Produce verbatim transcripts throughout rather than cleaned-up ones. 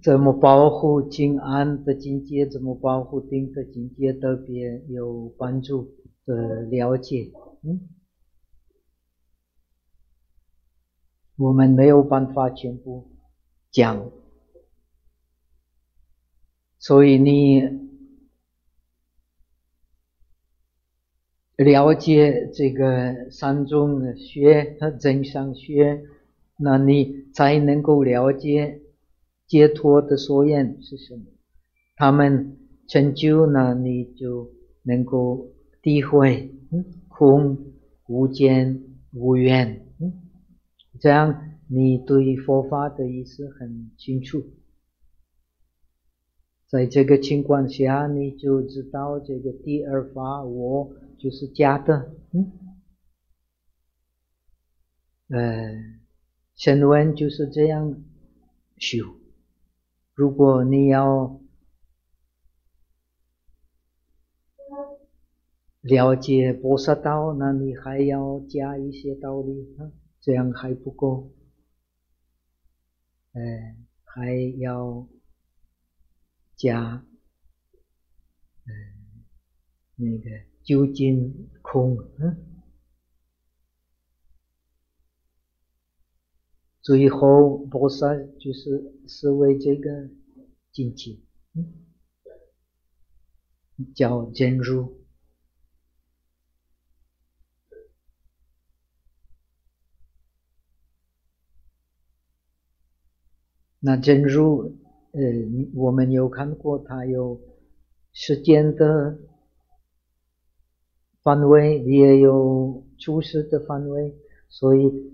怎么保护静安的境界，怎么保护定的境界，特别有帮助的了解。嗯，我们没有办法全部讲，所以你了解这个三种学和真相学，那你才能够了解解脱的所愿是什么。他们成就呢，你就能够体会空无间无愿，这样你对佛法的意思很清楚。在这个情况下，你就知道这个第二法我就是假的。嗯，呃，声闻就是这样修。如果你要了解菩萨道，那你还要加一些道理，这样还不够。呃，还要加呃那个究竟空，嗯，最后菩萨就是是为这个境界，嗯，叫真如。那真如，呃，我们有看过它有时间的范围，也有处世的范围，所以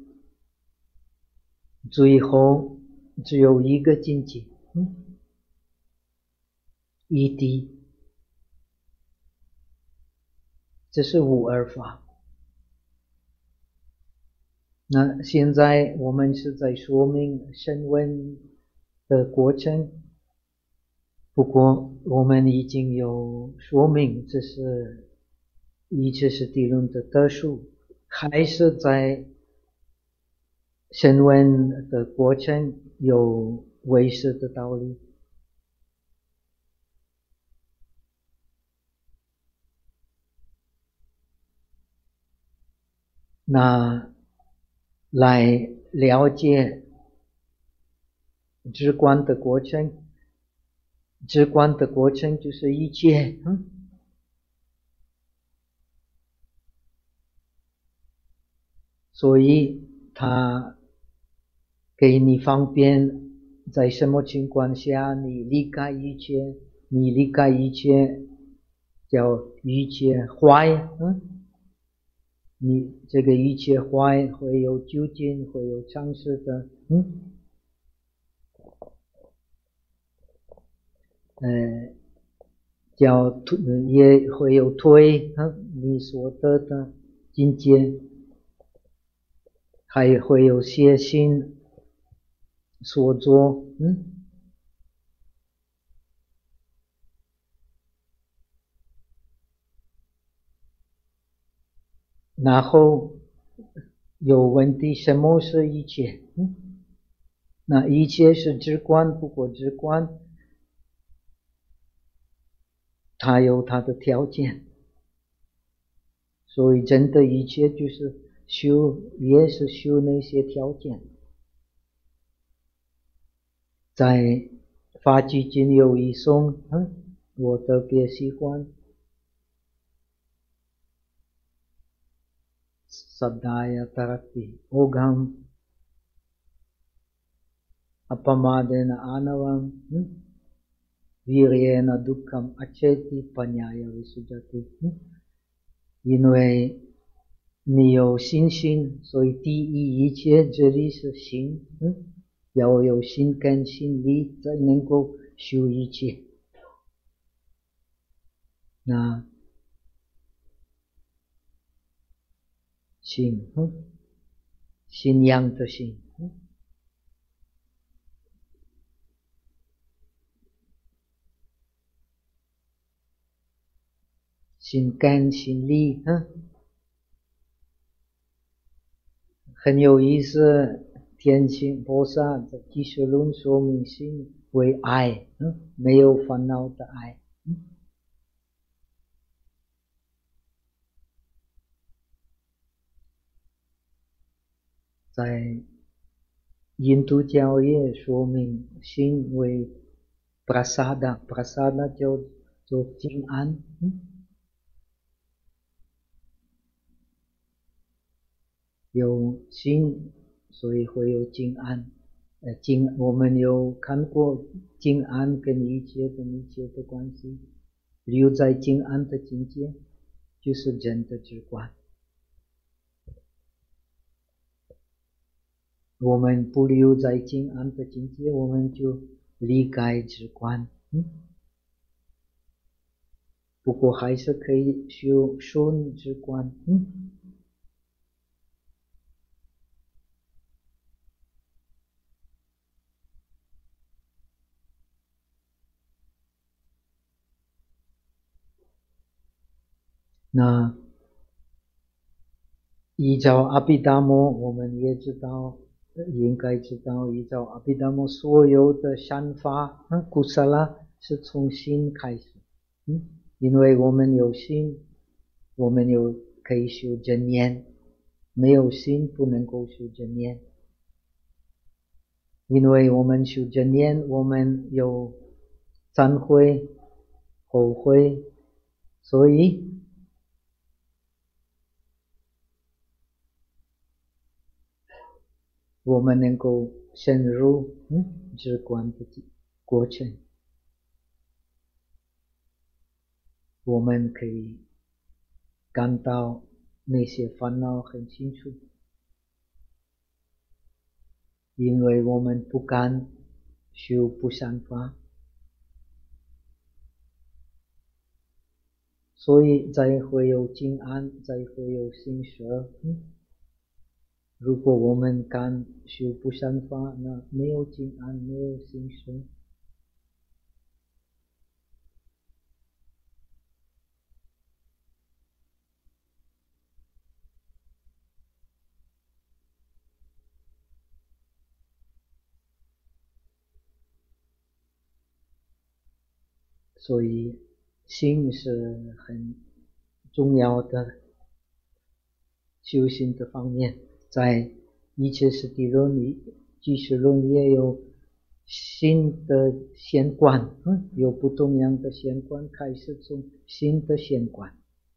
最后只有一个境界，嗯，一谛，这是无二法。那现在我们是在说明声闻的过程，不过我们已经有说明这是一切是谛论的特殊，还是在声闻的过程有唯识的道理。那来了解直观的过程，直观的过程就是一切，嗯，所以他给你方便，在什么情况下你离开一切，你离开一切叫一切坏，嗯，你这个一切坏会有究竟，会有常识的，嗯，呃，叫退也会有退，嗯，你所得的境界，还会有些心所作，嗯，然后有问题，什么是一切？嗯，那一切是直观，不过直观它有它的条件，所以真的一切就是修，也是修那些条件。在法句经有一颂，嗯，我特别喜欢。Saddhaya tarati ogam apamadena anavam viryena dukkham acheti panyaya visujati，因为你有信心，所以第一一切这里是心，嗯，要有心跟心力才能够修一切。那心，嗯，信仰的心，嗯，心甘心力，嗯，很有意思。天心菩萨的继续论说明心为爱，嗯，没有烦恼的爱。嗯，在印度教也说明心为 prasada， prasada 叫做静安。嗯，有心，所以会有静安。呃，静，我们有看过静安跟一切跟一切的关系，留在静安的境界，就是真的直观。我们不留在静安的境界，我们就离开直观。嗯，不过还是可以修顺直观。嗯，那依照阿毗达摩，我们也知道，应该知道，依照阿毗达摩所有的善法，嗯，古萨拉是从心开始。嗯，因为我们有心，我们有可以修正念，没有心不能够修正念。因为我们修正念，我们有忏悔、后悔，所以我们能够深入嗯直观的过程，我们可以感到那些烦恼很清楚，因为我们不敢修不善法，所以才会有静安，才会有心舍。嗯，如果我们敢修不善法，那没有静安，没有心舍。所以心是很重要的修行的方面，在一切实地论里、俱舍论也有心的显观，嗯，有不同样的显观，开始从心的显观，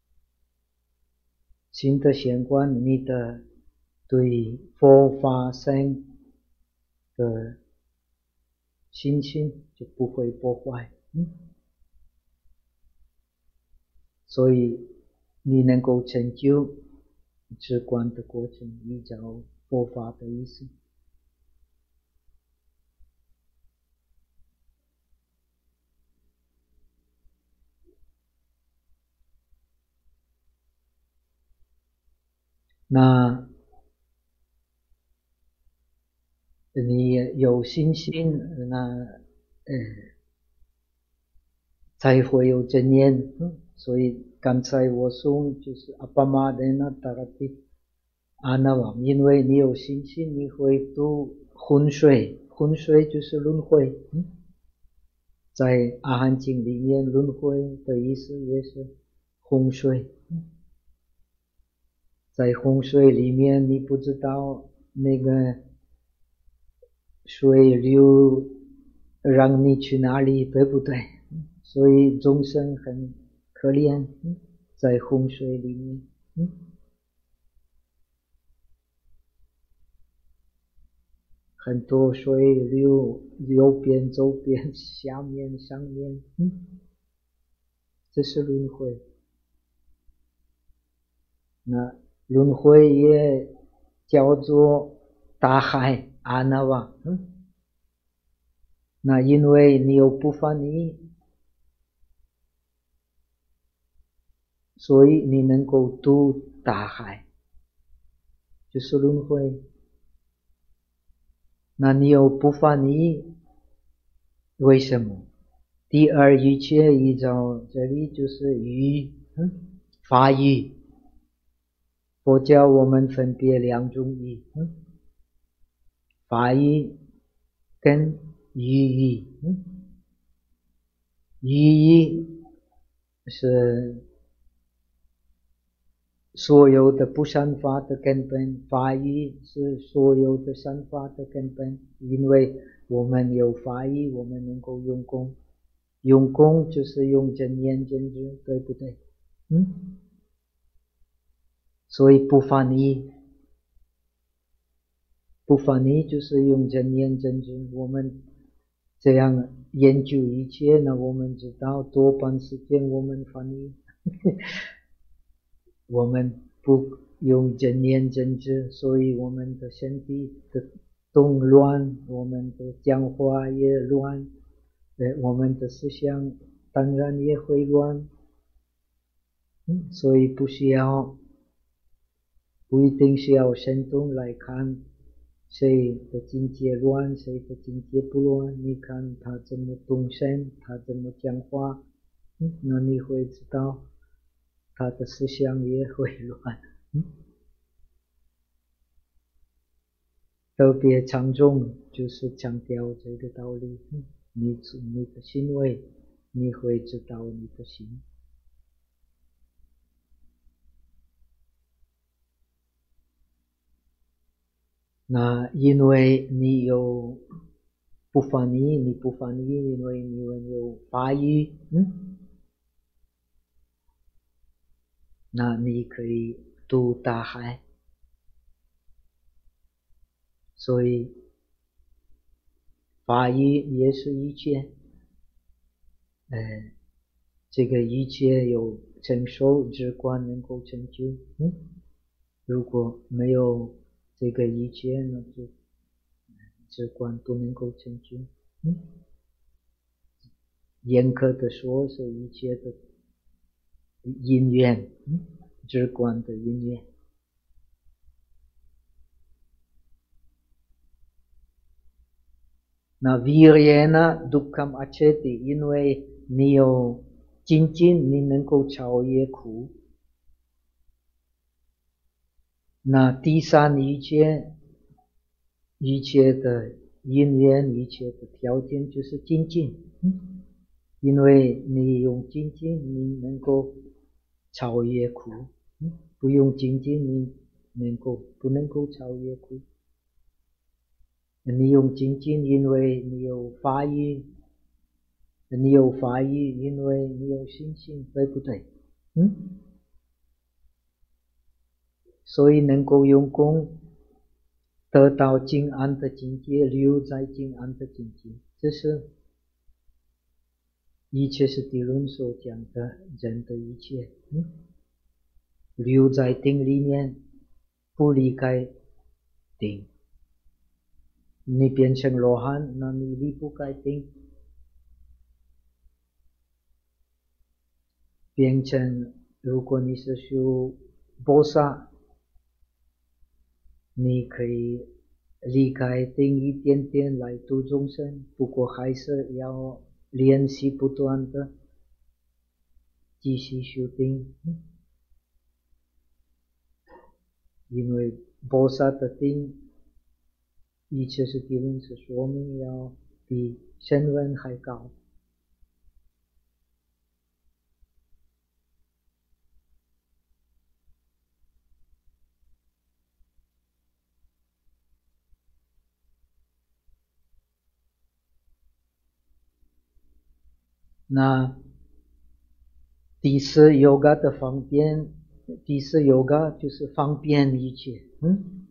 心的显观，你的对佛法僧的心情就不会破坏。嗯，所以你能够成就直观的过程，依照佛法的意思。那你有信心，那呃才会有正念。嗯，所以刚才我说就是阿巴玛德那达拉蒂阿那王，因为你有信心，你会度浑水，浑水就是轮回。嗯，在阿含经里面，轮回的意思也是洪水。嗯，在洪水里面，你不知道那个水流让你去哪里，对不对？所以众生很可怜，在洪水里面。嗯，很多水流右边、左边、下面、上面。嗯，这是轮回。那轮回也叫做大海阿那瓦。嗯，那因为你有不犯意，所以你能够渡大海，就是轮回。那你有不犯意，为什么？第二一切依照这里就是语，嗯，法语。佛教我们分别两种语，嗯，法语跟寓意，嗯，寓意是所有的不善法的根本，法义是所有的善法的根本。因为我们有法义，我们能够用功，用功就是用真言真知，对不对？嗯，所以不犯意，不犯意就是用真言真知。我们这样研究一切呢，我们知道多半时间我们犯意。我们不用真言真知，所以我们的身体的动乱，我们的讲话也乱，呃，我们的思想当然也会乱。嗯，所以不需要，不一定需要神通来看谁的境界乱，谁的境界不乱。你看他怎么动身，他怎么讲话，嗯，那你会知道他的思想也会乱。嗯，特别强重就是强调这个道理。嗯，你你的行为，你会知道你的心。那因为你有不犯意，你不犯意，因为你有法义，嗯，那你可以渡大海。所以法义也是一切，呃，这个一切有成熟之观能够成就。嗯，如果没有这个一切，那就直观不能够成就。嗯，严格的说是一切的因缘，嗯，直观的因缘。那 viryena dukkham accheti， 因为你有精进，你能够超越苦。那第三一切一切的因缘，一切的条件就是精进。嗯，因为你用精进，你能够超越苦。嗯，不用精进，你能够不能够超越苦？你用精进，因为你有法义，你有法义，因为你有信心，对不对？嗯，所以能够用功得到静安的境界，留在静安的境界，这是一切是地论所讲的人的一切。嗯，留在定里面，不离开定。你变成罗汉，那你离不开定。变成，如果你是修菩萨，你可以离开定一点点来度众生，不过还是要练习不断的继续修定。因为菩萨的定，一切是地论是说明要比声闻还高。那第四 yoga 的方便，第四 yoga 就是方便一切。嗯，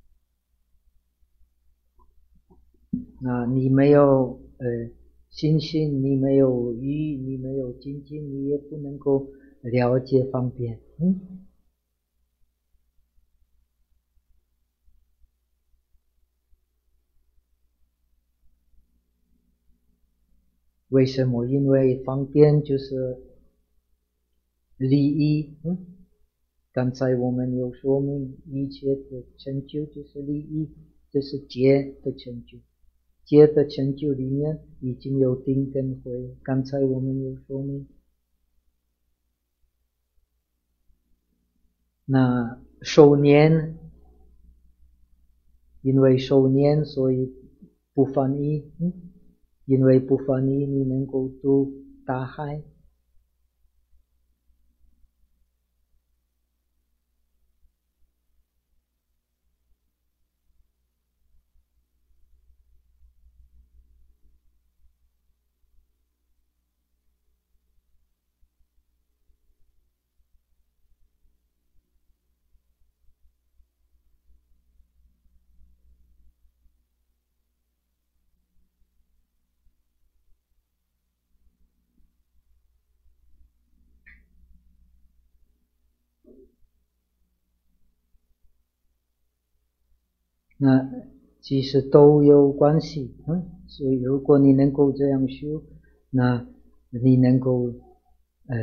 那你没有呃信心，你没有欲，你没有精进，你也不能够了解方便。嗯，为什么？因为方便就是利益。嗯，刚才我们有说明，一切的成就就是利益，这是解的成就。解的成就里面已经有定跟慧，刚才我们有说明。那受念，因为受念，所以不犯意。嗯， 因为不翻译，你能够读大海。那其实都有关系，嗯，所以如果你能够这样修，那你能够呃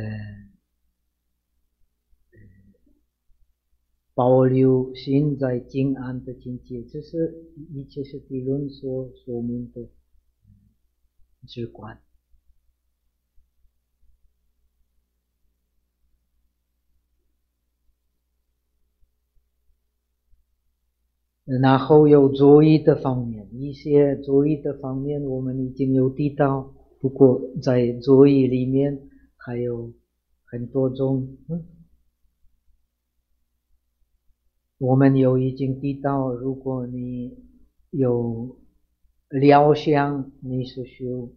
保留心在静安的境界，这是一切是理论所说明的直观。然后有作意的方面，一些作意的方面我们已经有提到，不过在作意里面还有很多种，嗯，我们有已经提到，如果你有疗想，你是修，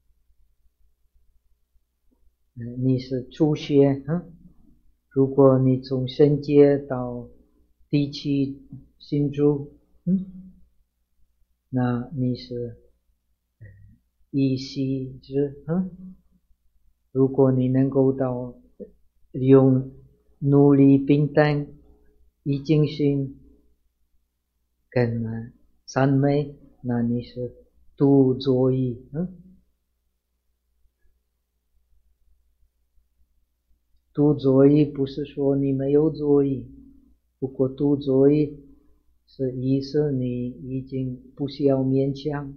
你是初学，嗯，如果你从身界到第七心住，嗯，那你是依息之，嗯，如果你能够到用努力平等一精心跟赞美，那你是度作意，嗯，度作意不是说你没有作意，不过度作意是意思你已经不需要勉强，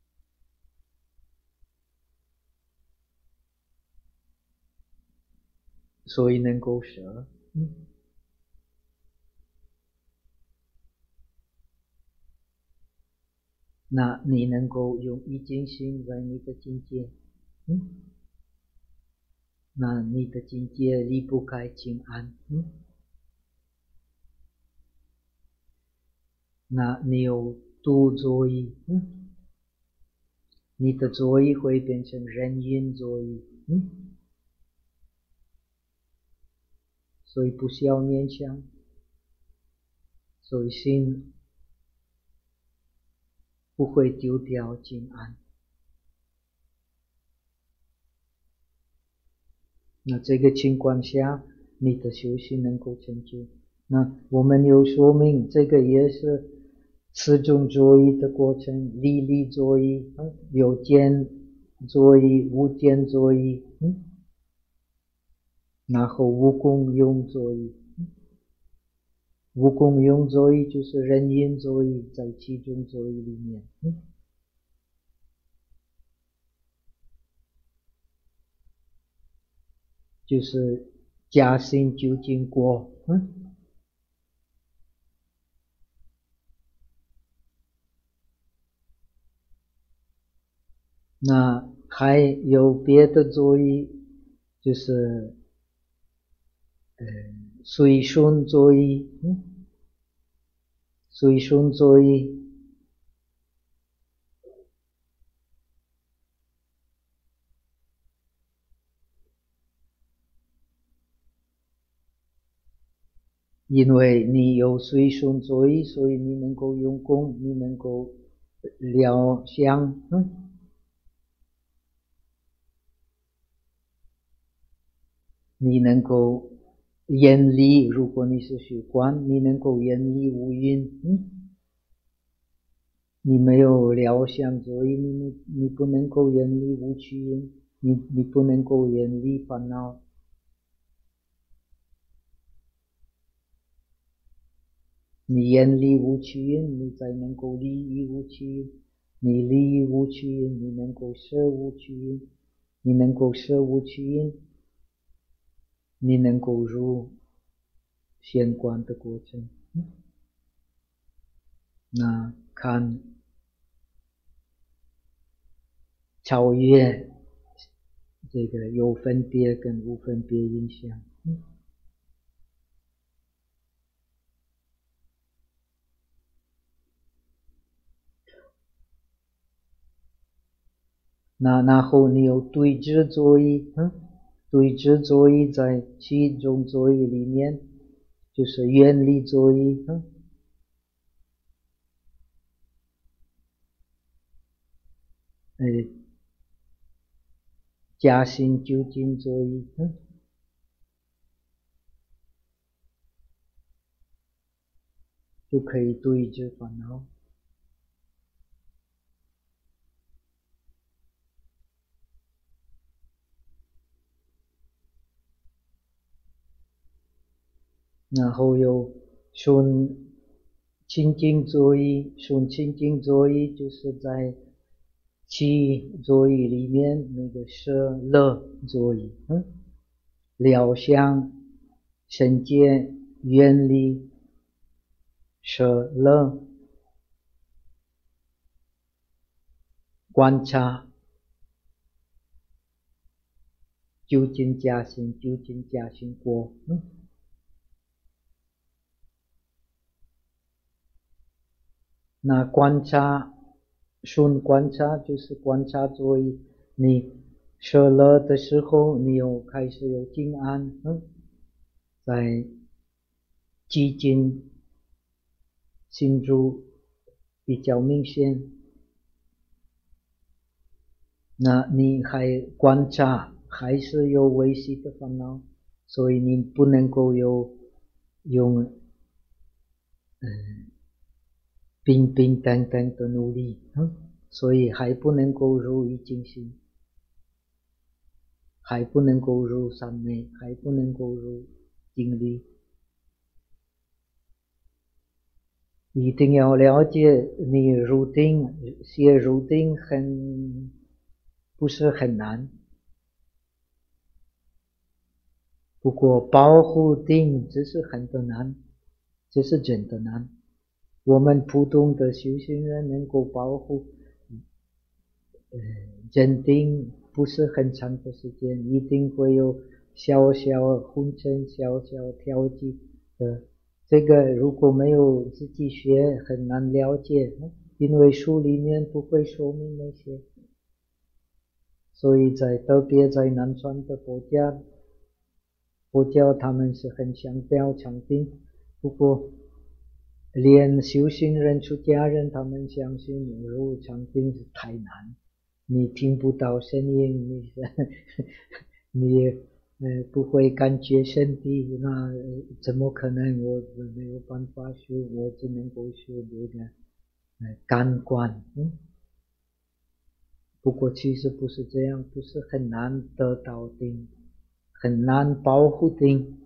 所以能够舍，嗯，那你能够用一精心在你的境界，嗯，那你的境界离不开静安，嗯，那你有度作意，嗯，你的作意会变成人因作意，嗯，所以不需要勉强，所以心不会丢掉静安。那这个情况下，你的修行能够成就。那我们有说明，这个也是四种作意的过程：离离作意，嗯，有见作意，无见作意，嗯，然后无功用作意，嗯，无功用作意就是人因作意，在其中作意里面，嗯，就是假心究竟果，嗯，那还有别的作意，就是呃随顺作意，嗯，随顺作意，因为你有随顺作意，所以你能够用功，你能够疗想，嗯，你能够远离，如果你是学观，你能够远离五蕴，嗯，你没有疗想作意，你你不能够远离五趣因，你你不能够远离烦恼。你远离无趣因，你才能够离异无趣因。你离无趣因，你能够舍无趣因。你能够舍无趣因，你能够入显观的过程。嗯，那看超越这个有分别跟无分别影响。嗯那然后你有对治作意，嗯，对治作意在七种作意里面就是远离作意，嗯，呃，加行究竟作意，嗯，就可以对治烦恼。然后有顺清净作意，顺清净作意就是在七作意里面那个舍乐作意，嗯，了相身见远离舍乐，观察究竟加行，究竟加行果，嗯，那观察顺观察就是观察作意，你舍乐的时候，你有开始有静安，嗯，在寂静心住比较明显。那你还观察还是有微细的烦恼，所以你不能够有用嗯平平等等的努力，嗯，所以还不能够入于静心，还不能够入三昧，还不能够入定力。一定要了解你入定，学入定很不是很难，不过保护定只是很的难，这是真的难。我们普通的修行人能够保护呃镇定不是很长的时间，一定会有小小昏沉小小调剂的，这个如果没有自己学很难了解，因为书里面不会说明那些，所以在特别在南传的佛教佛教他们是很强调禅定，不过连修行人出家人他们相信入禅定是太难，你听不到声音，你你呃不会感觉身体，那怎么可能？我没有办法修，我只能够修这个呃感官，嗯。不过其实不是这样，不是很难得到定，很难保护定。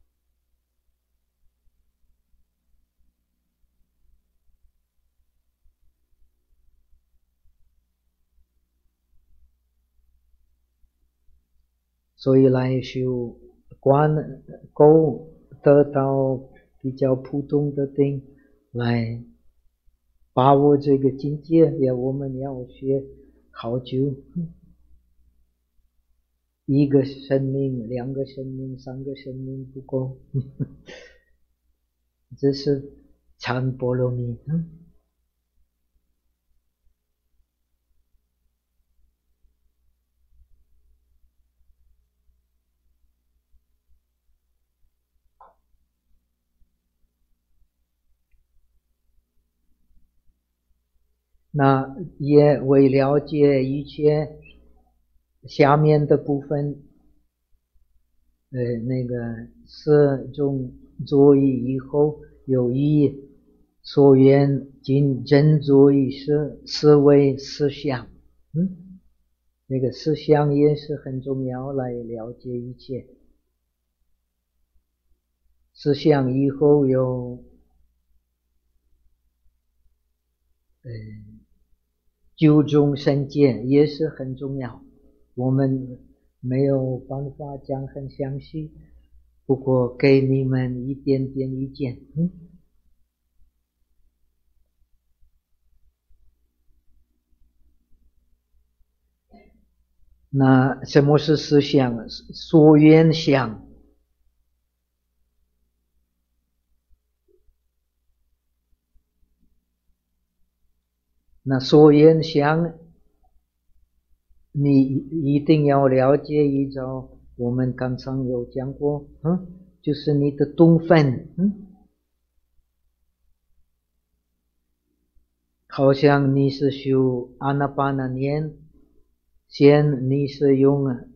所以来修观够得到比较普通的定，来把握这个境界，也我们要学好久，一个生命、两个生命、三个生命不够，这是禅波罗蜜。那也为了解一切下面的部分，呃，那个四种作意以后，有一所缘尽真作意是思维思想，嗯，那个思想也是很重要，来了解一切。思想以后有呃九种身见也是很重要，我们没有办法讲很详细，不过给你们一点点意见，嗯。 那什么是思想？所缘想。那所缘想，你一定要了解，依照我们刚才有讲过，嗯，就是你的动分，嗯，好像你是修阿那巴那念，先你是用呃，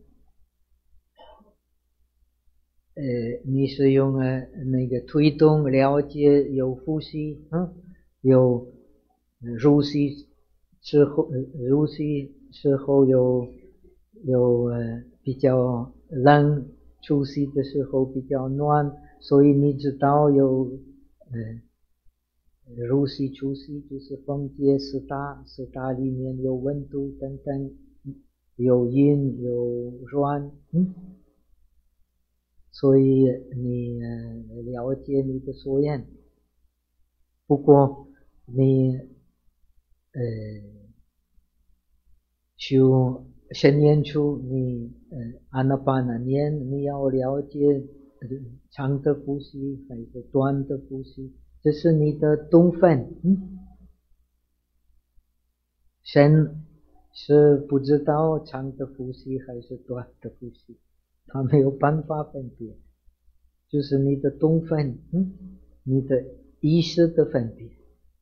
你是用呃那个推动了解有呼吸，嗯，有入息之后，入息之后有有呃比较冷，出息的时候比较暖，所以你知道有呃入息出息就是分界四大，四大里面有温度等等，有阴有软，嗯，所以你呃了解你的所缘。不过你呃修先念处，你呃阿那巴那念，你要了解呃长的呼吸还是短的呼吸，这是你的动分，嗯，神是不知道长的呼吸还是短的呼吸，他没有办法分别，就是你的动分，嗯，你的意识的分别。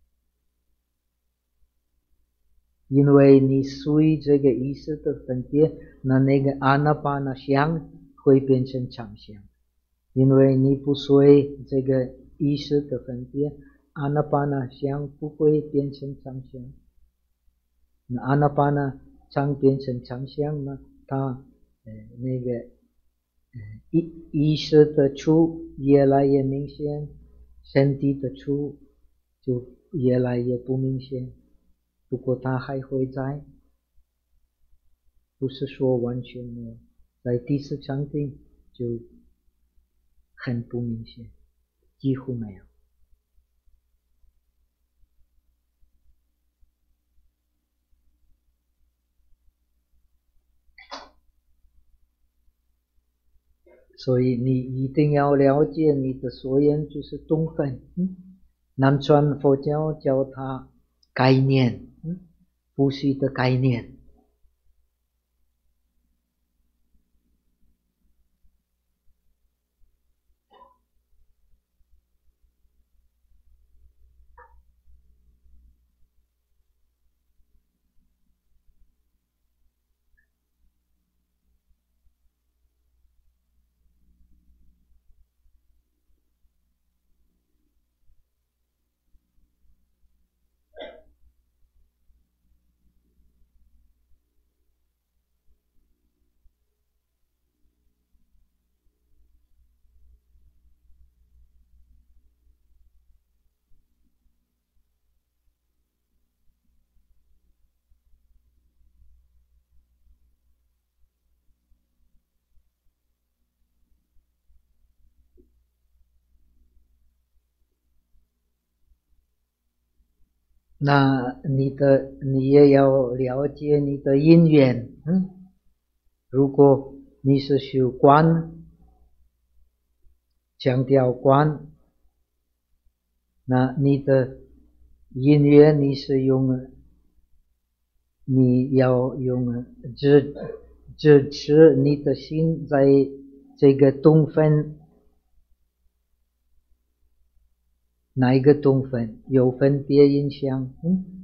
因为你随这个意识的分别，那那个阿那巴那想会变成常想。因为你不随这个意识的分别，阿那巴那想不会变成常想。那阿那巴那常变成常想呢，它呃那个呃意意识的处越来越明显，身体的处就越来越不明显。不过它还会在，不是说完全没有，在第四场景就很不明显，几乎没有。所以你一定要了解你的所缘就是动分，嗯，南传佛教叫它概念，嗯，呼吸的概念。那你的你也要了解你的因缘，嗯，如果你是修观，强调观，那你的因缘你是用，你要用支支持你的心在这个动分，哪一个动分有分别影响，嗯，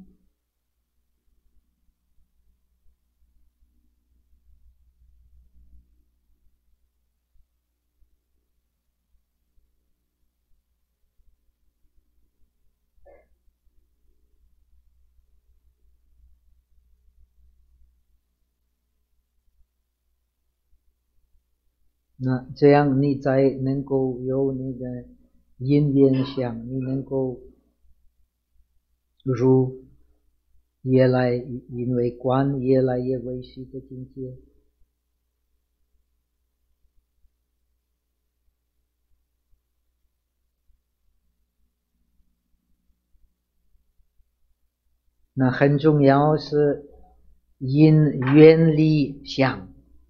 那这样你才能够有那个因缘想，你能够入越来因为观越来越微细的境界。那很重要是因缘力相。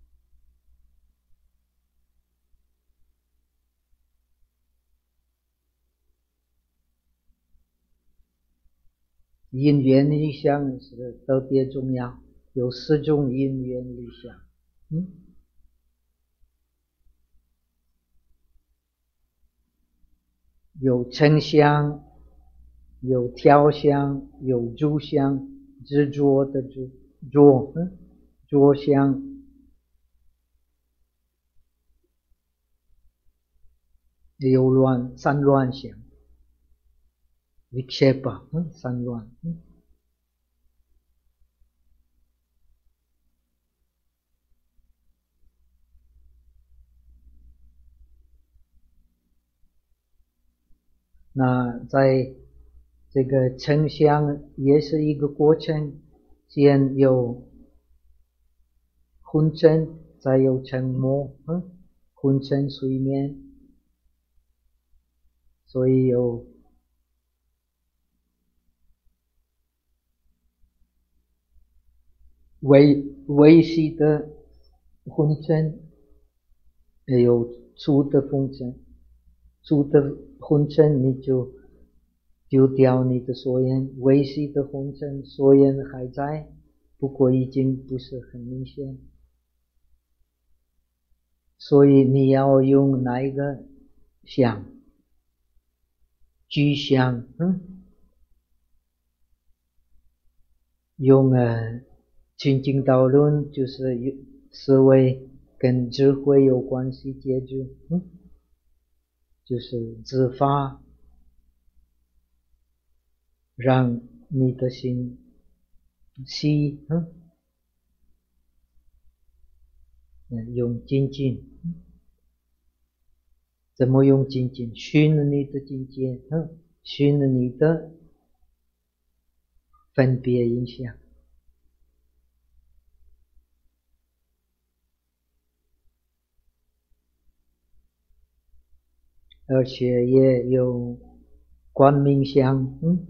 因缘力相是特别重要，有四种因缘力相。嗯，有嗔相，有挑相，有住相，执着的执着，嗯，着相，有乱三乱相。vikshepa，嗯，三乱，嗯。那在这个嗔相也是一个过程，先有昏沉，再有沉默，嗯，昏沉睡眠，所以有微微细的昏沉，也有粗的昏沉。粗的昏沉你就丢掉你的所缘，微细的昏沉所缘还在，不过已经不是很明显。所以你要用哪一个相？具相，嗯，用呃清净道论，就是思维跟智慧有关系解决，嗯，就是自发让你的心细，嗯，用精进，怎么用精进？熏你的境界，嗯，熏你的分别影响。而且也有观明相，嗯，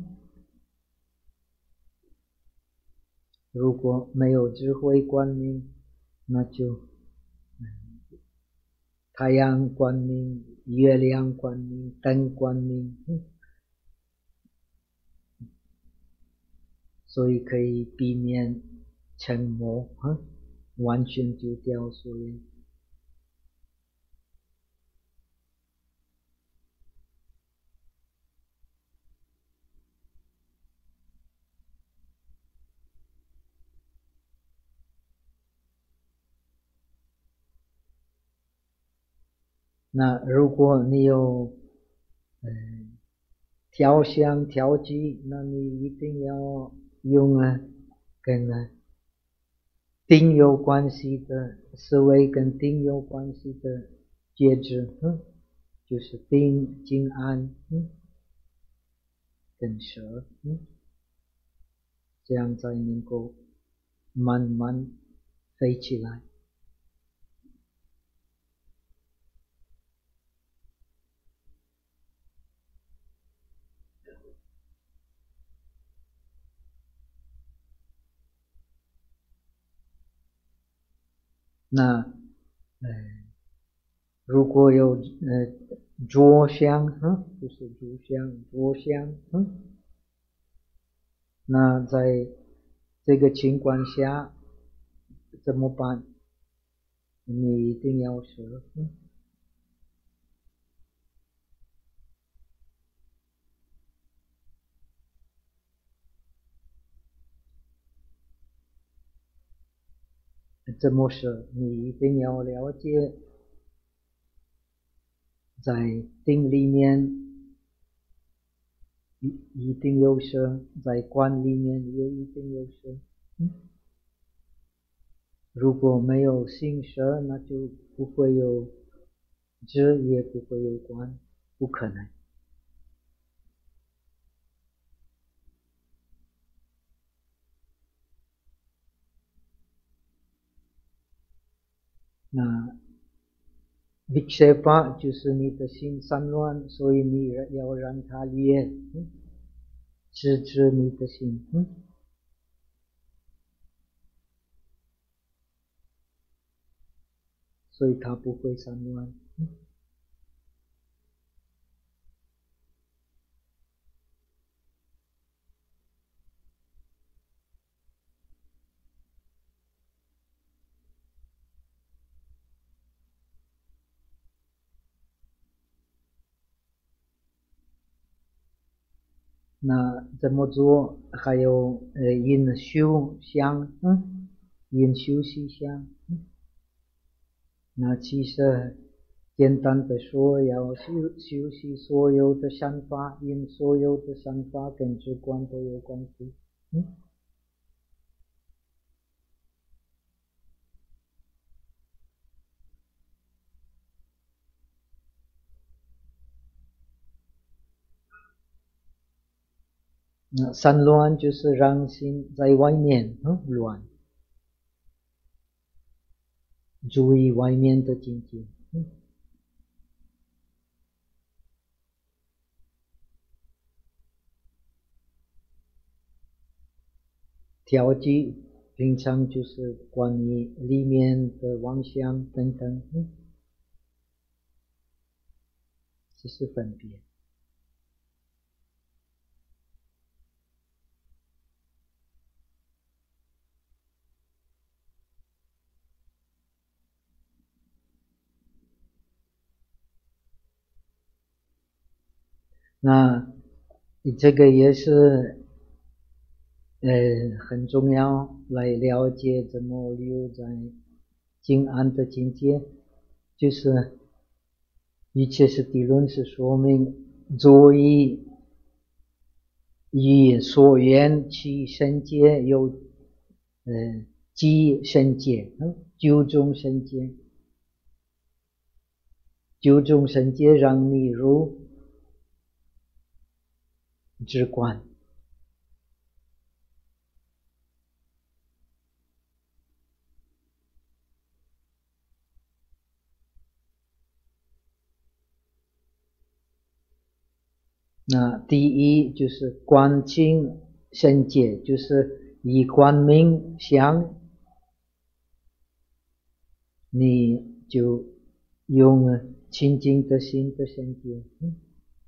如果没有智慧观明，那就太阳观明、月亮观明、灯观明，嗯，所以可以避免沉默，嗯，完全丢掉所缘。那如果你有嗯调香调剂，那你一定要用啊跟啊定有关系的思维，跟定有关系的觉知，嗯，就是定、静、安，嗯，跟舍，嗯，这样才能够慢慢飞起来。那呃如果有呃着相，嗯，就是住相、着相，嗯，那在这个情况下怎么办？你一定要舍，嗯，怎么舍？你一定要了解，在定里面一一定有舍，在观里面也一定有舍，嗯，如果没有心舍，那就不会有知，也不会有观，不可能。那vikshepa就是你的心散乱，所以你要让它越，嗯，制止你的心，嗯， 所以它不会散乱。那怎么做？还有呃，因修相，嗯，因修习相，嗯，那其实简单的说，要修修习所有的善法，因所有的善法跟直观都有关系，嗯。那散乱就是让心在外面，嗯，乱，注意外面的境界，嗯。调剂平常就是关于里面的妄想等等，嗯，这是分别。那这个也是呃很重要，来了解怎么留在静安的境界，就是一切是地论是说明作意以所缘起生界有呃即生界，嗯，九种生界，九种生界让你入直观。那第一就是观清生界，就是以观明相，你就用清净的心的生界，嗯。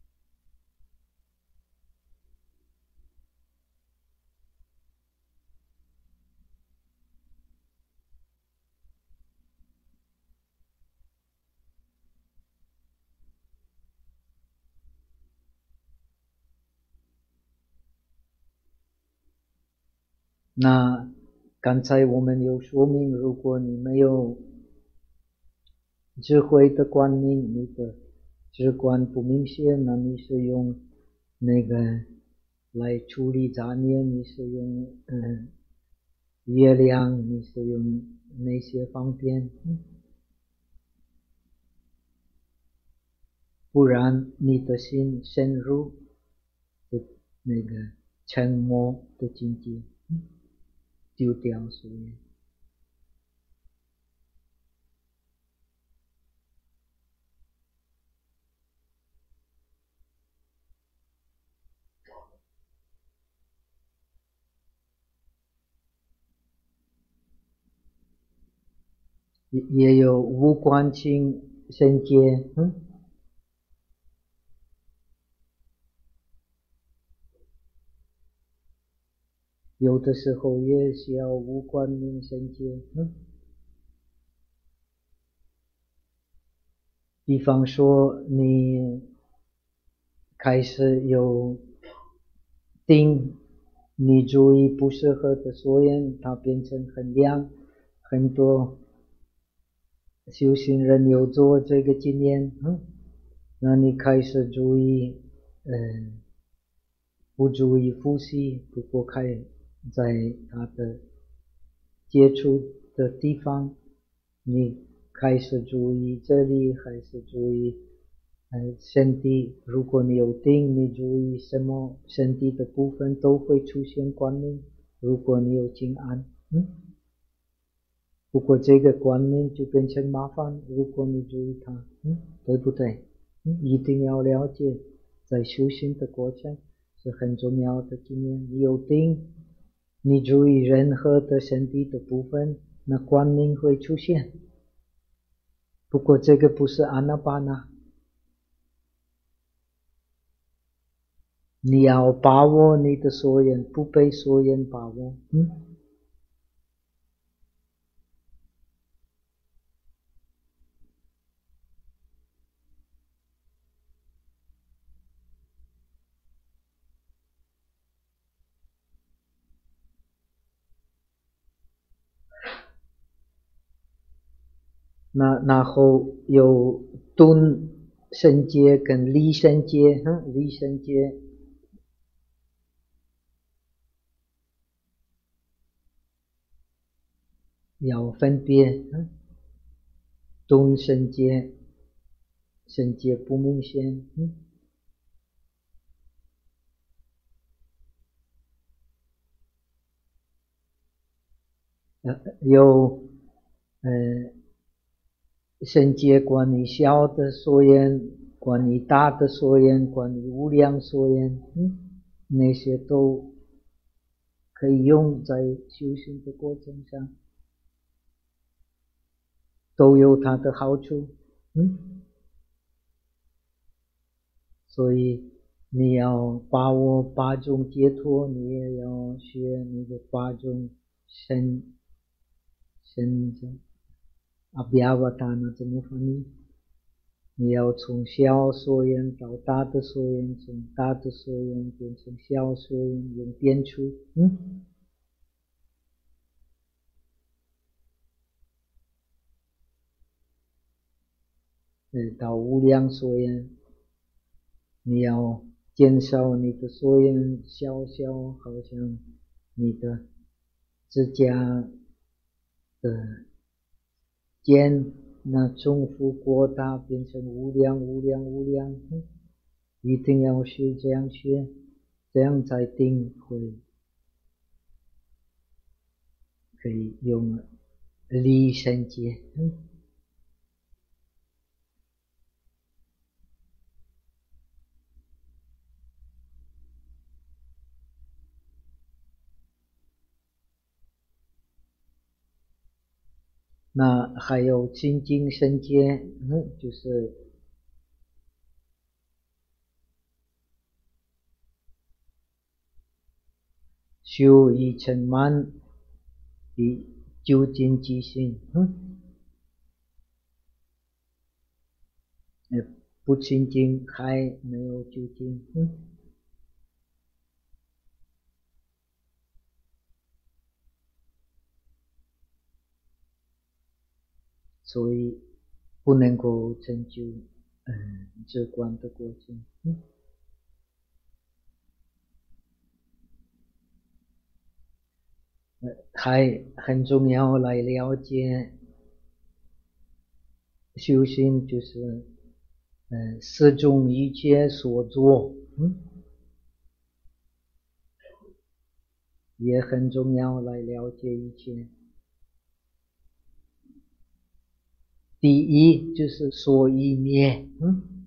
那刚才我们有说明，如果你没有智慧的观明，你的直观不明显，那你是用那个来处理杂念，你是用嗯月亮，你是用那些方便，嗯，不然你的心深入的那个沉默的境界，嗯，丢掉所有。也也有无关清生界，嗯，有的时候也需要无关明生界，嗯，比方说你开始有定，你注意不适合的所缘，它变成很亮，很多修行人有做这个经验，嗯，那你开始注意，嗯，不注意呼吸，不过开在它的接触的地方，你开始注意这里，还是注意呃身体。如果你有定，你注意什么身体的部分都会出现观念。如果你有静安，嗯。不过这个观念就变成麻烦，如果你注意它，嗯，对不对？嗯，一定要了解，在修行的过程是很重要的经验。你有定，你注意任何的身体的部分，那观念会出现。 不过这个不是阿那巴那，你要把握你的所缘，不被所缘把握。嗯。那然后有顿生阶跟离生阶，嗯，离生阶要分别，嗯，顿生阶生阶不明显，嗯，呃有呃生阶管你小的所缘，管你大的所缘，管你无量所缘，嗯，那些都可以用在修行的过程上，都有它的好处，嗯，所以你要把握八种解脱，你也要学那个八种生生者阿比亚瓦达那怎么翻译？你要从小所缘到大的所缘，从大的所缘变成小所缘，用变出，嗯，呃，到无量所缘，你要减少你的所缘，小小好像你的指甲的尖，那重复过大变成无量无量无量，嗯，一定要学这样学，这样才定会可以用离生阶，嗯，那还有清净生阶，嗯，就是修一成满的究竟即性，嗯，不清净还没有究竟，嗯，所以不能够成就嗯直观的过程，嗯，还很重要来了解修行，就是嗯四种一切所作，嗯，也很重要来了解一切。第一就是所依灭，嗯，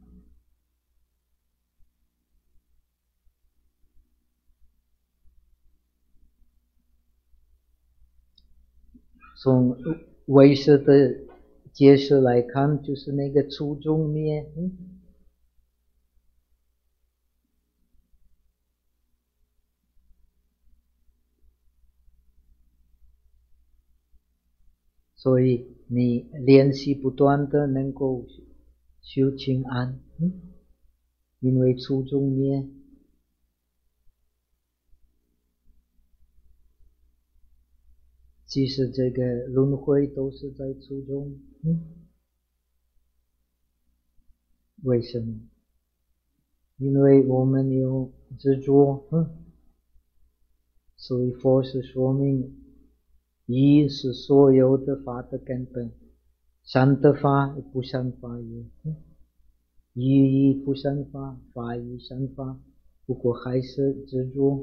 从唯识的解释来看，就是那个初中灭，嗯，所以你练习不断的能够修清安，嗯，因为初中灭，其实这个轮回都是在初中，嗯，为什么？因为我们有执着，嗯，所以佛是说明一是所有的法的根本，善的法不善法也，嗯，一不善法，法亦善法，不过还是执着。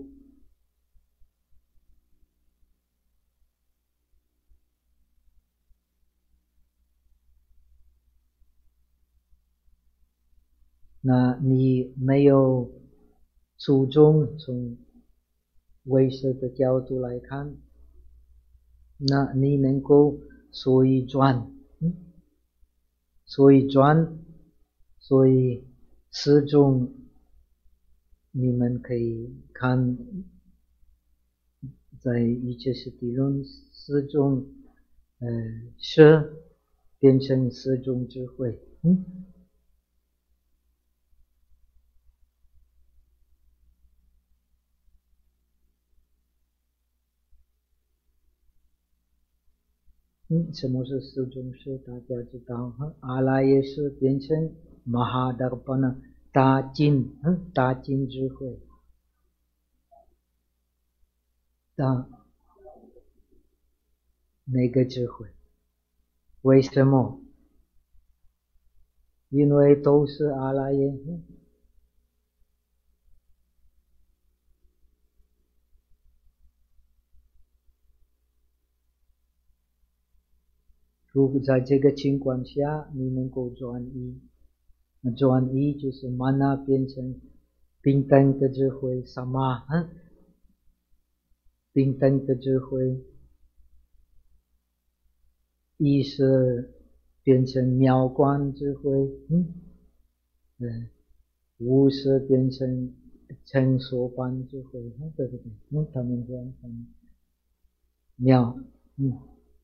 那你没有初衷，从唯识的角度来看，那你能够所以转，嗯， 所以转，所以四种你们可以看在一切是地论四种呃舍变成四种智慧。嗯嗯，什么是四种舍？大家知道哈？阿赖耶识变成马哈达巴那大金，嗯，大金智慧，大那个智慧？为什么？因为都是阿赖耶。嗯如果在这个情况下你能够转移，那转移就是曼那变成平等的智慧，什么？嗯，平等的智慧，意识变成妙观智慧，嗯，嗯，无识变成成所观智慧，嗯，对不对？嗯，他们这样很妙，嗯。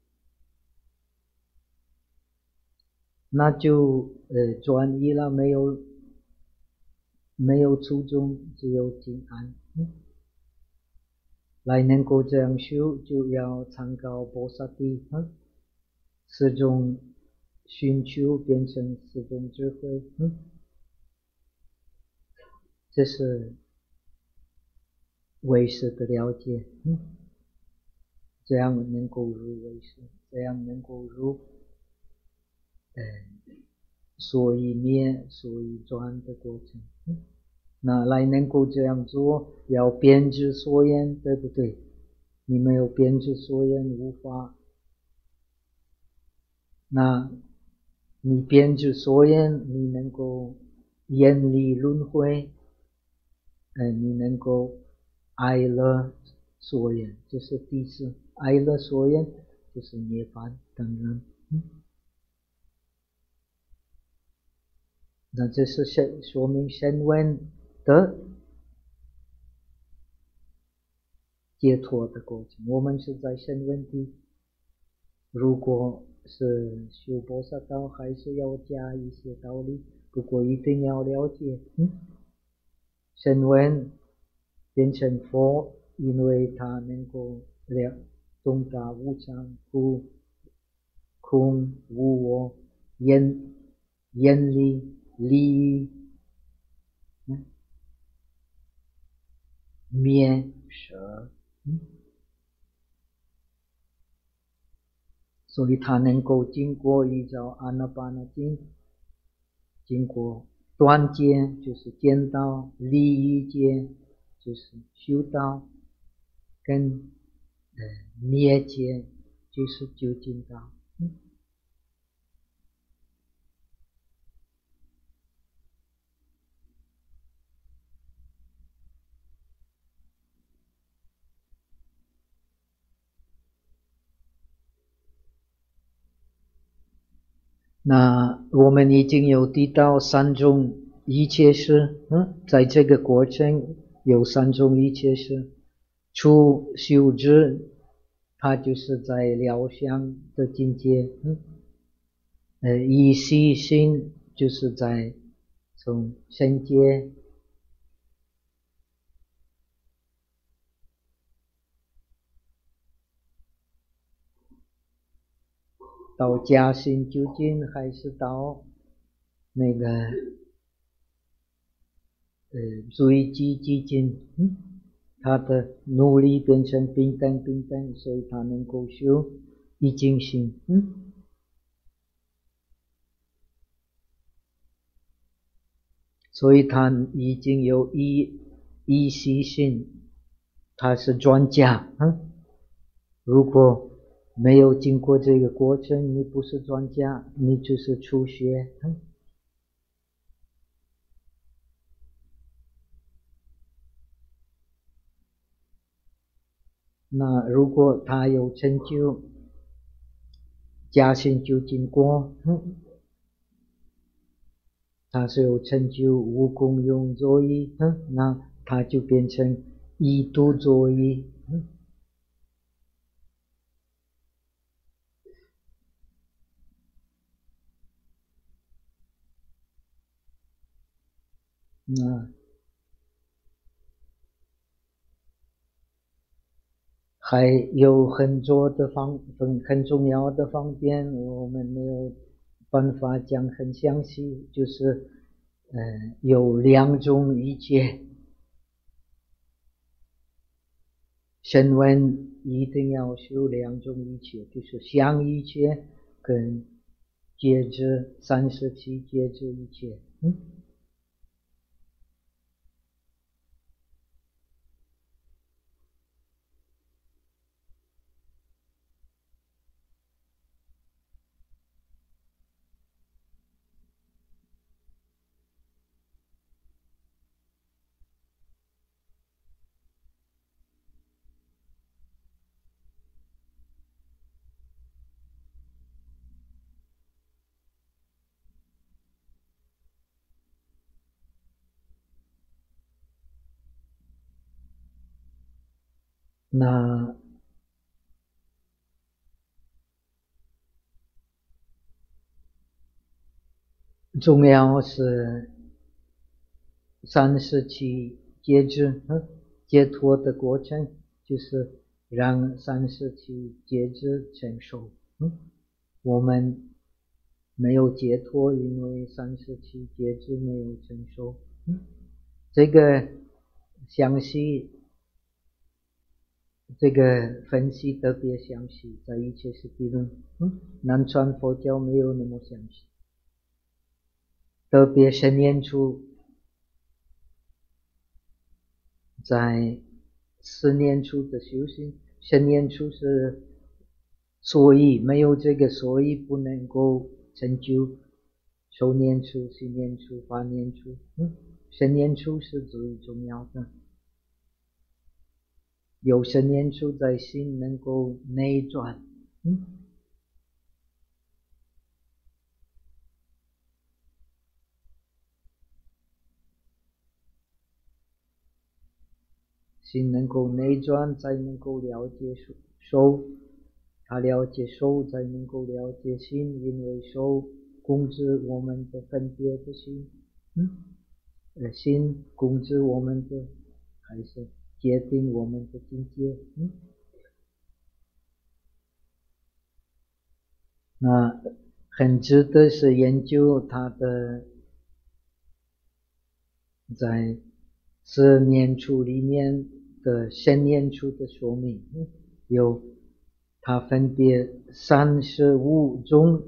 那就呃转移了，没有没有初衷，只有静安。嗯，来能够这样修，就要参考菩萨地，嗯，四种寻求变成四种智慧，嗯，这是唯识的了解，嗯，这样能够入唯识，这样能够入呃所以灭所以转的过程。嗯，那来能够这样做，要编织所言，对不对？你没有编织所言，无法。那你编织所言，你能够远离轮回，呃，你能够爱乐所言，这是第四。爱乐所言就是涅槃等人。嗯，那这是说明声闻的解脱的过程。我们是在声闻地，如果是修菩萨道，还是要加一些道理，不过一定要了解。嗯，声闻变成佛，因为他能够了懂得无常、苦、空、无我、远远离、离、嗯、灭、舍。嗯，所以他能够经过依照阿那巴那经，经过断戒就是见道，离戒就是修道，跟呃灭戒就是究竟道。嗯，那我们已经有提到三种一切事，嗯，在这个过程有三种一切事。初修知，它就是在疗相的境界，嗯，呃，依习心就是在从身界到加心究竟，还是到那个呃随机基金，嗯，他的努力变成平等平等，所以他能够修一境心，嗯，所以他已经有一一习性，他是专家，嗯，如果没有经过这个过程，你不是专家，你就是初学，嗯，那如果他有成就，加心就经过，嗯， 他是有成就无功用作意，嗯，那他就变成一度作意，嗯，那还有很多的方很很重要的方面，我们没有办法讲很详细，就是呃有两种一切，声闻一定要修两种一切，就是相一切跟觉知三十七觉知一切，嗯。那重要是三十七觉知，嗯，解脱的过程就是让三十七觉知成熟，嗯，我们没有解脱，因为三十七觉知没有成熟，嗯，这个详细，这个分析特别详细，在一切是地论，嗯，南传佛教没有那么详细，特别是念出在十年处的修行，十年处是所以没有这个，所以不能够成就十年处、十年处、八年处，嗯，十年处是最重要的。有十年处在心能够内转，嗯，心能够内转，才能够了解受，他了解受，才能够了解心，因为受控制我们的分别的心，嗯，呃，心控制我们的，还是决定我们的境界，嗯，那很值得是研究他的在十念处里面的十念处的说明，有它分别三十五种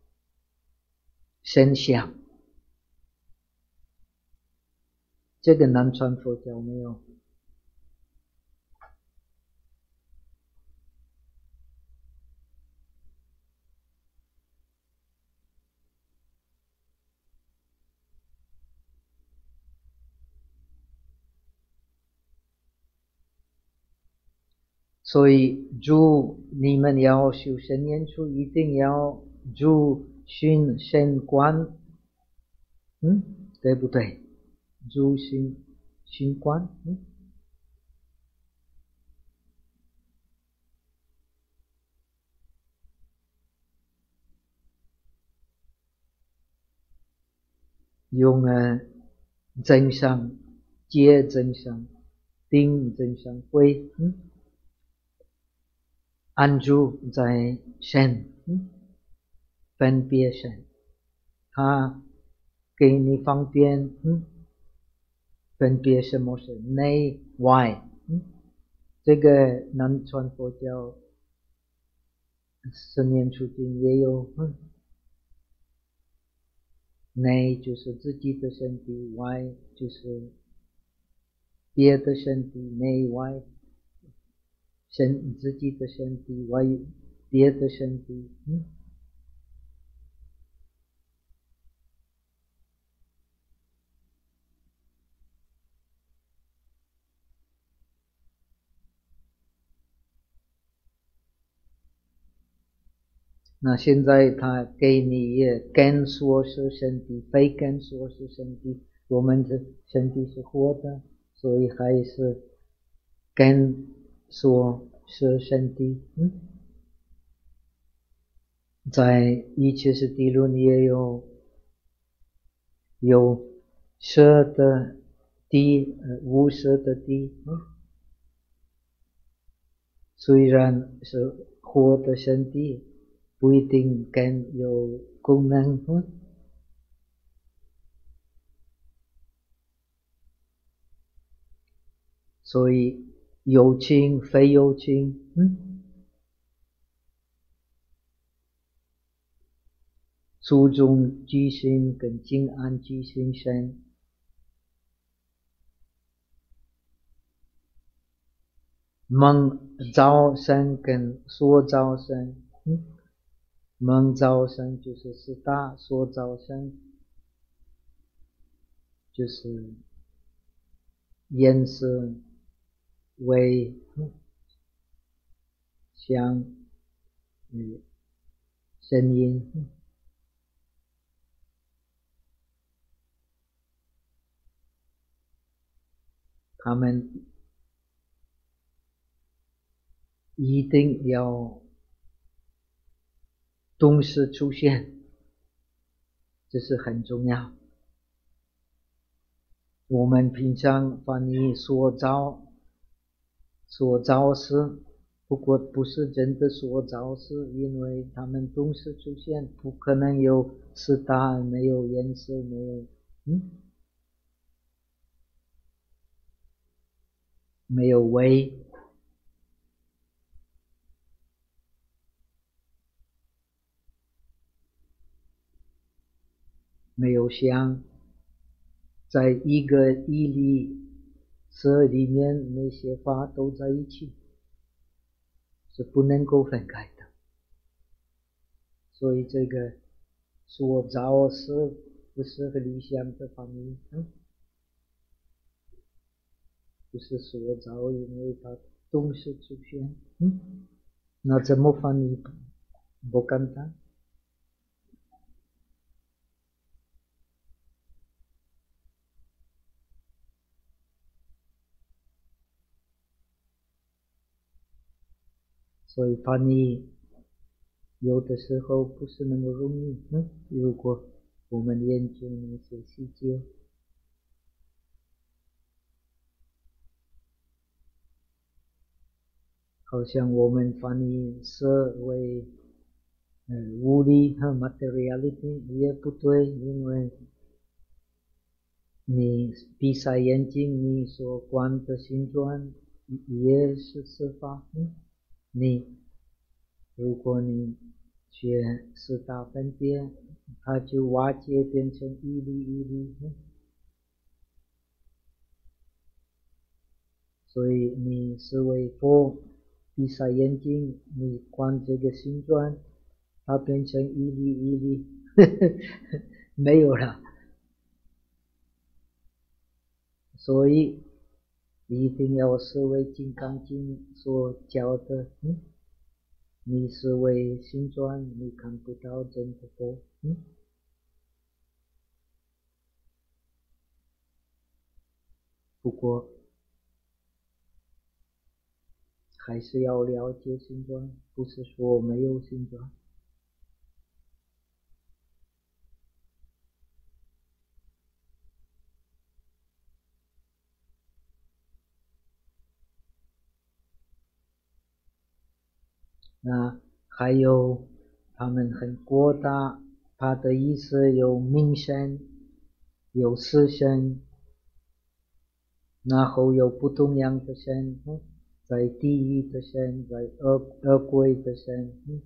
现象，这个南传佛教没有。所以诸你们要修十念处，一定要诸熏身观，嗯，对不对？诸熏熏观，嗯，用呃真相、戒真相、定真相、慧，嗯，安住在身，嗯，分别身，它给你方便，嗯，分别什么是内外，嗯，这个南传佛教十念处经也有，嗯，内就是自己的身体，外就是别的身体，内外身自己的身体，外别的身体，嗯， 那现在他给你跟说是身体，非跟说是身体，我们的身体是活的，所以还是跟说是身体。嗯，在一切是地论也有有色的地，呃，无色的地。嗯，虽然是活的身体，不一定跟有功能。嗯，所以有情非有情。嗯，注重居心跟静安居心身，梦造身跟所造身。嗯，梦造身就是四大，所造身就是颜色、味、香、嗯，声音。嗯，他们一定要同时出现，这是很重要。我们平常翻译所造所造事，不过不是真的所造事，因为他们同时出现，不可能有四大，没有颜色，没有嗯，没有味，没有香，在一个一粒色里面，那些法都在一起，是不能够分开的。所以这个所造事不是很理想的翻译。嗯，不是所造，因为它同时出现。嗯，那怎么翻译不简单。所以翻译有的时候不是那么容易。嗯，如果我们研究那些细节，好像我们翻译色为呃物理和 materiality 也不对，因为你闭上眼睛，你所观的形状也是色法。嗯，你如果你学四大分别，它就瓦解变成一粒一粒。嗯，所以你思维佛，闭上眼睛，你观这个形状，它变成一粒一粒，没有了。所以一定要思维金刚经所教的。嗯，你思维形状，你看不到真的佛。嗯，不过还是要了解形状，不是说没有形状。那还有他们很扩大，他的意思有名声，有色身，然后有不同样的身。嗯，在地狱的身，在恶恶鬼的身。嗯，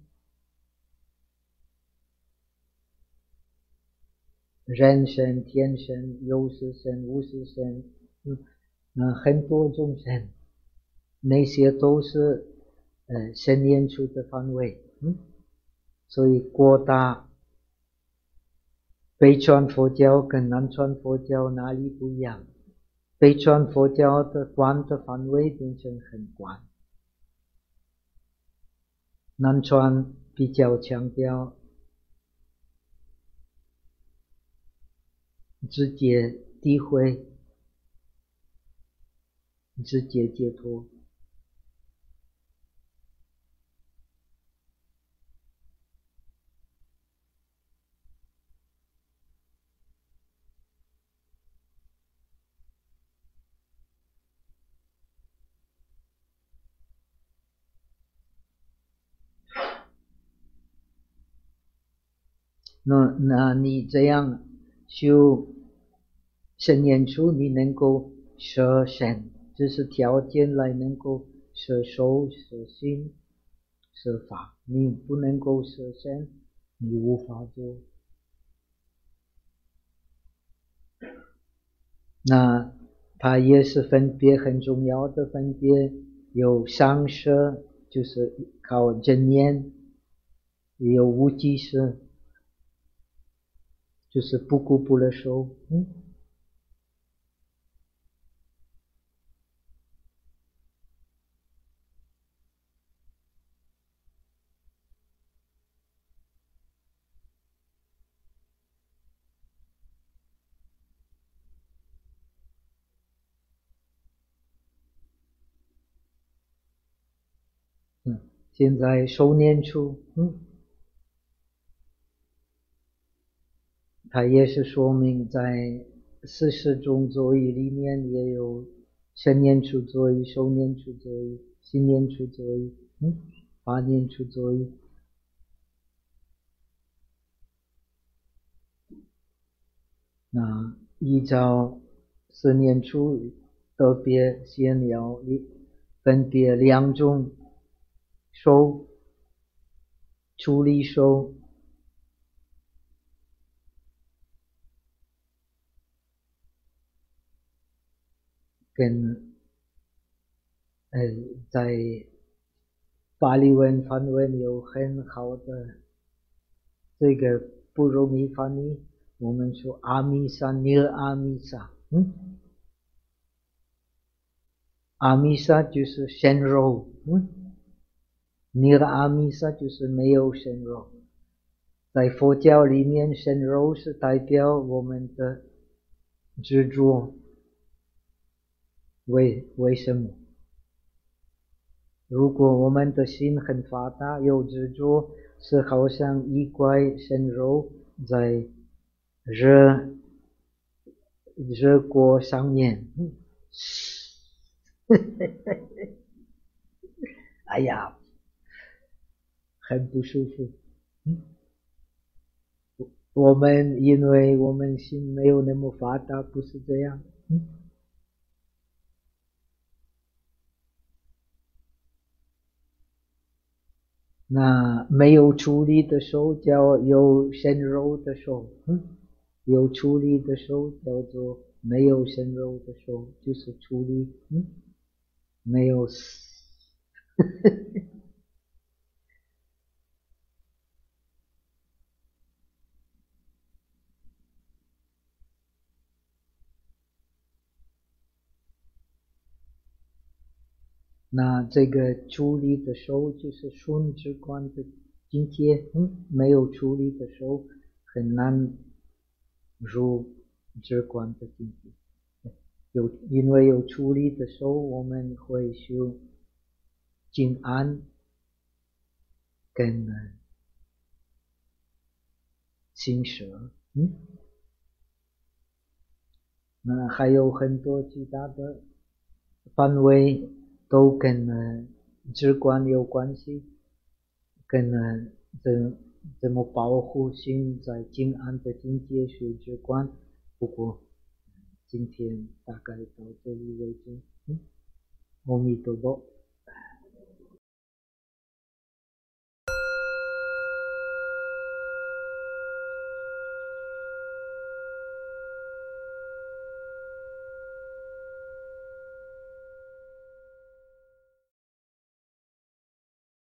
人身、天身、有色身、无色身。嗯，那很多种身，那些都是呃神演出的范围。嗯，所以扩大。北传佛教跟南传佛教哪里不一样？北传佛教的观的范围变成很广，南传比较强调直接诋毁，直接解脱。那那你这样修圣言处，你能够舍身，这是条件来能够舍受、舍心、舍法。你不能够舍身，你无法做。那它也是分别很重要的分别，有上舍，就是靠正念，也有无记舍，就是不顾不了受。嗯嗯，现在受念处，嗯，它也是说明在四十种座椅里面也有圣念处座椅、受念处座椅、心念处座椅，嗯，法念处座椅。那依照四念处特别先要分别两种受，处理受跟呃在法利文梵文有很好的这个不容易翻译，我们说阿弥萨、尼尔阿弥萨，嗯，阿弥萨就是身肉，嗯，尼尔阿弥萨就是没有身肉。在佛教里面，身肉是代表我们的执着。为为什么？如果我们的心很发达，有执着，是好像一块生肉在热热锅上面，哎呀，很不舒服。我们因为我们心没有那么发达，不是这样。那没有处理的手叫有生肉的手，嗯，有处理的手叫做没有生肉的手，就是处理，嗯，没有死。那这个处理的手就是顺直观的境界，嗯，没有处理的手很难入直观的境界。有因为有处理的手，我们会修静安跟心舍，嗯，那还有很多其他的范围都跟呃直观有关系，跟呃怎怎么保护心在静安的境界是直观。不过今天大概到这里为止，嗯，阿弥陀佛。